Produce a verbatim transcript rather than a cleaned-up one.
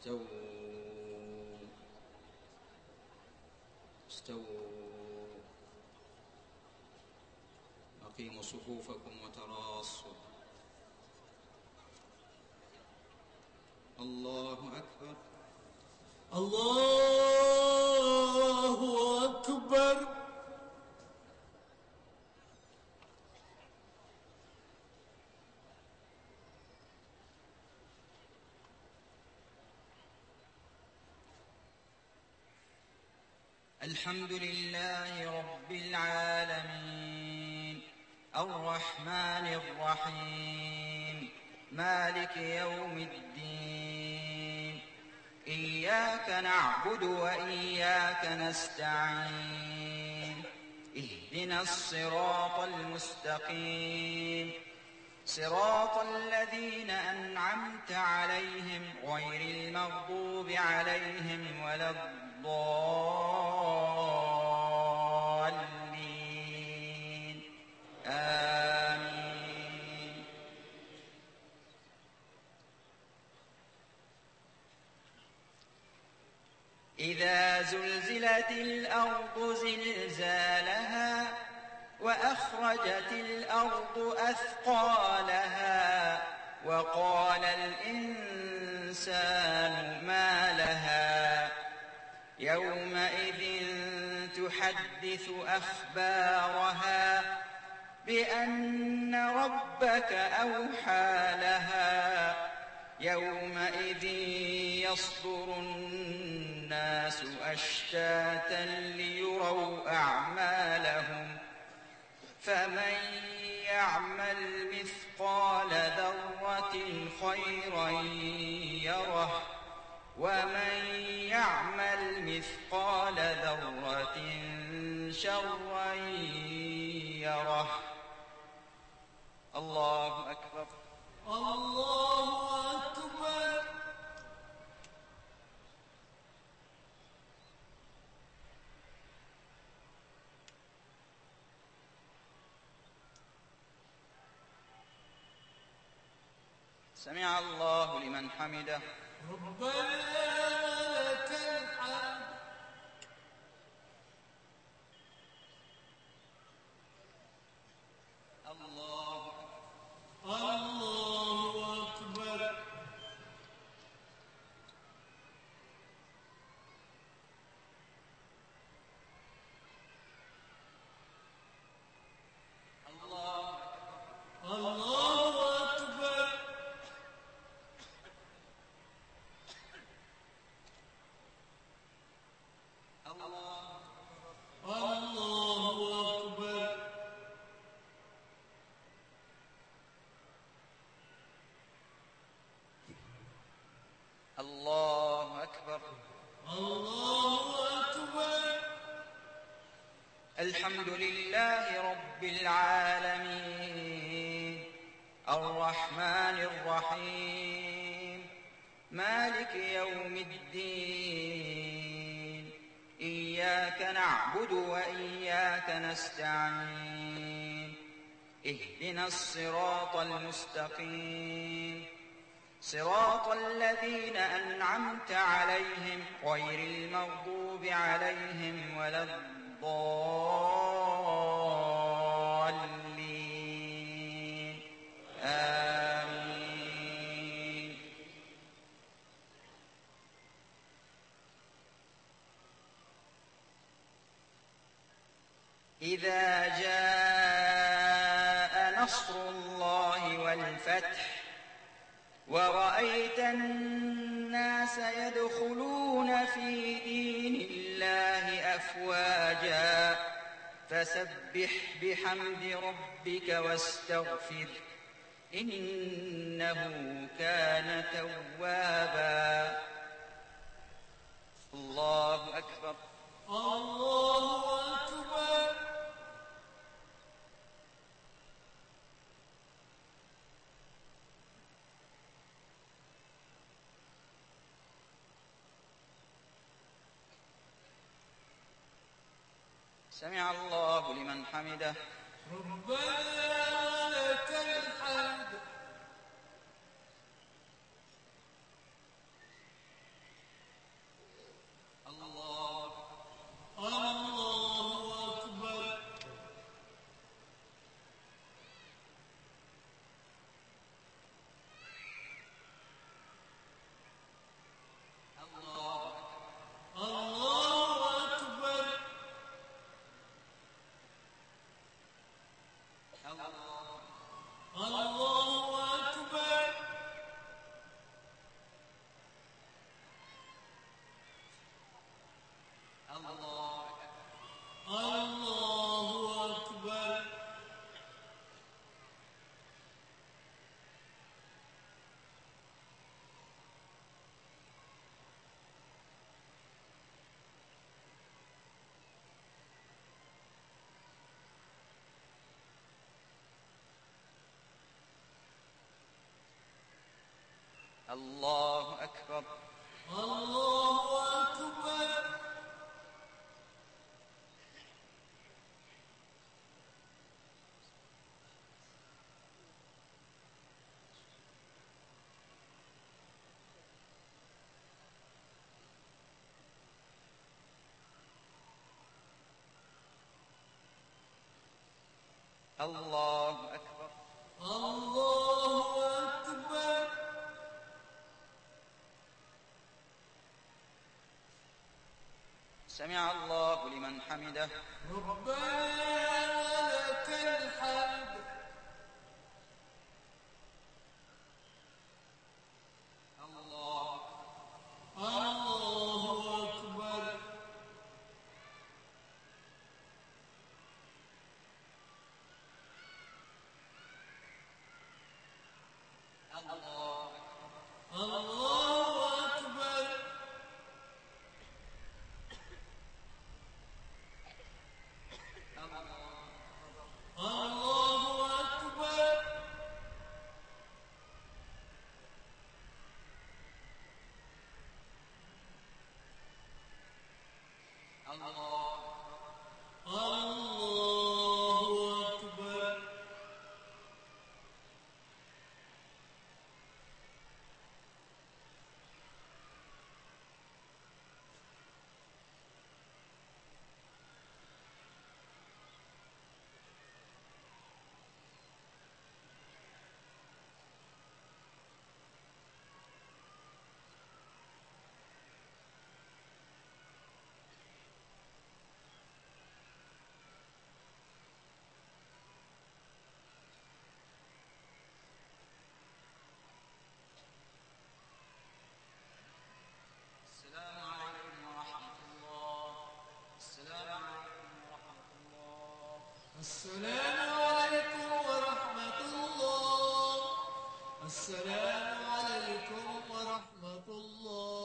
استووا استووا أقيموا صفوفكم وتراصوا. الله أكبر الله أكبر. الحمد لله رب العالمين الرحمن الرحيم مالك يوم الدين إياك نعبد وإياك نستعين اهدنا الصراط المستقيم صراط الذين أنعمت عليهم غير المغضوب عليهم ولا الضالين آمين. إذا زلزلت الأرض زلزالها وأخرجت الأرض أثقالها وقال الإنسان ما لها يومئذ تحدث أخبارها بأن ربك أوحى لها يومئذ يصدر الناس أشتاتا ليروا أعمالهم فمن يعمل مثقال ذرة خيرا يره ومن يعمل مثقال ذرة شرا يره. الله أكبر الله أكبر. سمع الله لمن حمده. ربنا لك الحمد. الله الله أكبر. الله الله أكبر. الله الله أكبر. الله أكبر. الله أكبر. الحمد لله رب العالمين الرحمن الرحيم مالك يوم الدين إياك نعبد وإياك نستعين اهدنا الصراط المستقيم صراط الذين أنعمت عليهم غير المغضوب عليهم ولا الضالين آمين. إذا جاء نصر الله والفتح ورأيت الناس يدخلون في دين الله أفواجا فسبح بحمد ربك واستغفر إنه كان توابا. الله أكبر الله أكبر. سمع الله لمن حمده. ربنا لك الحمد. الله أكبر. الله أكبر. الله أكبر. الله أكبر. سمع الله لمن حمده. ربنا لك الحمد. الله الله أكبر. الله الله أكبر. الله أكبر. الله الله أكبر. السلام عليكم ورحمة الله. السلام عليكم ورحمة الله. السلام عليكم ورحمة الله. السلام عليكم ورحمة الله.